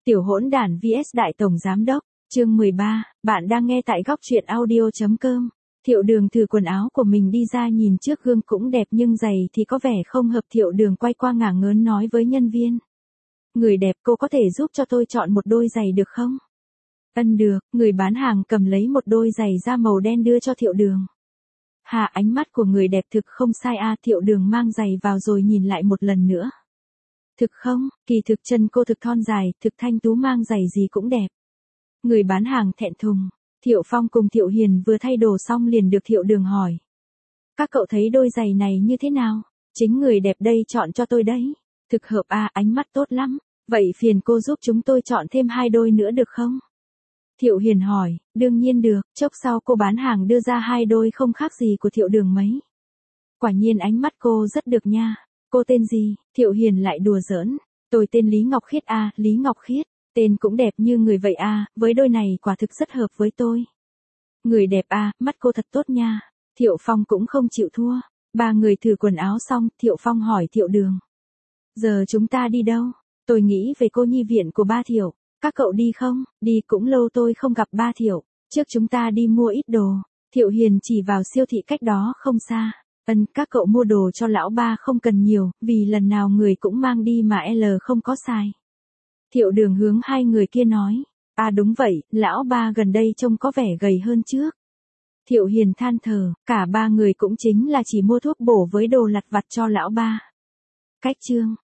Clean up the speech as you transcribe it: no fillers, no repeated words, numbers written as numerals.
Tiểu hỗn đản vs Đại Tổng Giám Đốc, chương 13, bạn đang nghe tại góc truyện audio.com. Thiệu Đường thử quần áo của mình đi ra nhìn trước gương cũng đẹp nhưng giày thì có vẻ không hợp. Thiệu Đường quay qua ngả ngớn nói với nhân viên. Người đẹp, cô có thể giúp cho tôi chọn một đôi giày được không? Được, người bán hàng cầm lấy một đôi giày da màu đen đưa cho Thiệu Đường. Ánh mắt của người đẹp thực không sai Thiệu Đường mang giày vào rồi nhìn lại một lần nữa. Thực không, kỳ thực chân cô thực thon dài, thực thanh tú mang giày gì cũng đẹp. Người bán hàng thẹn thùng. Thiệu Phong cùng Thiệu Hiền vừa thay đồ xong liền được Thiệu Đường hỏi. Các cậu thấy đôi giày này như thế nào? Chính người đẹp đây chọn cho tôi đấy. Thực hợp ánh mắt tốt lắm. Vậy phiền cô giúp chúng tôi chọn thêm 2 đôi nữa được không? Thiệu Hiền hỏi, đương nhiên được. Chốc sau cô bán hàng đưa ra 2 đôi không khác gì của Thiệu Đường mấy. Quả nhiên ánh mắt cô rất được nha. Cô tên gì? Thiệu Hiền lại đùa giỡn. Tôi tên Lý Ngọc Khiết Lý Ngọc Khiết. Tên cũng đẹp như người vậy với đôi này quả thực rất hợp với tôi. Người đẹp mắt cô thật tốt nha. Thiệu Phong cũng không chịu thua. 3 người thử quần áo xong, Thiệu Phong hỏi Thiệu Đường. Giờ chúng ta đi đâu? Tôi nghĩ về cô nhi viện của ba Thiệu. Các cậu đi không? Đi, cũng lâu tôi không gặp ba Thiệu. Trước chúng ta đi mua ít đồ. Thiệu Hiền chỉ vào siêu thị cách đó không xa. Các cậu mua đồ cho lão ba không cần nhiều, vì lần nào người cũng mang đi mà L không có xài. Thiệu Đường hướng 2 người kia nói. Đúng vậy, lão ba gần đây trông có vẻ gầy hơn trước. Thiệu Hiền than thở, cả 3 người cũng chính là chỉ mua thuốc bổ với đồ lặt vặt cho lão ba. Cách chương.